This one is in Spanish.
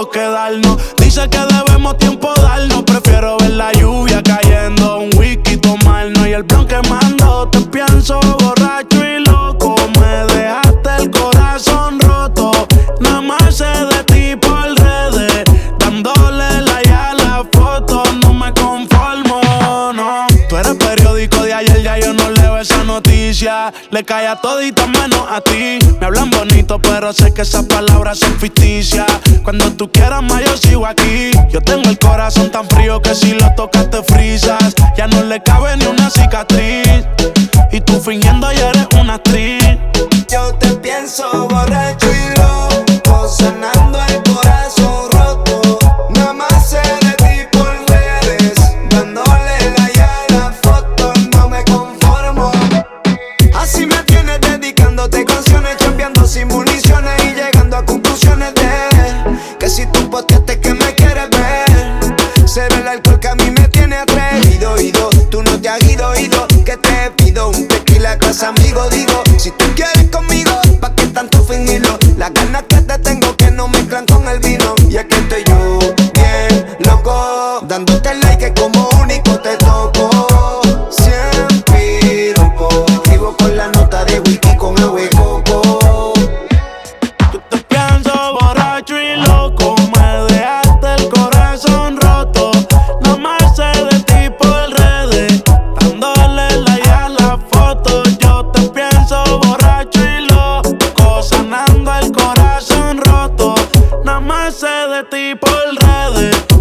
tenemos que darnos. Dice que debemos tiempo darnos. Prefiero ver la lluvia cayendo, un whisky tomarnos y el blon quemando. Te pienso borracho y loco, me dejaste el corazón roto. Nada más sé de ti por redes, dándole like a la foto. No me conformo, no. Tú eres periódico de ayer, ya yo no leo esa noticia. Le cae a todita menos a ti. Me hablan bonito, pero sé que esas palabras son ficticias. Cuando tú quieras más, yo sigo aquí. Yo tengo el corazón tan frío que si lo tocas te frisas. Ya no le cabe ni una cicatriz. Y tú fingiendo ya eres una actriz. Yo te pienso borracho y loco, sanando el corazón roto. Nada más sé de ti por redes, dándole like a la foto. No me conformo. Así me tienes dedicándote canciones, chambeando sin municiones y llegando a conclusiones de que si tú posteaste que me quieres ver, será el alcohol que a mí me tiene atrevido. Tú no te has ido, que te pido un tequila casa amigo. Digo, si tú quieres conmigo, ¿pa' qué tanto fingirlo? Las ganas que te tengo que no mezclan con el vino. Y es que estoy yo bien loco, dándote like que como único te toco. Siempre rompo, vivo con la nota de whisky con agua y coco. Tú te pienso borracho y loco, me dejaste el corazón roto. Nada más sé de ti por redes, dándole like a la foto. Yo te pienso borracho y loco, sanando el corazón roto. Nada más sé de ti por redes.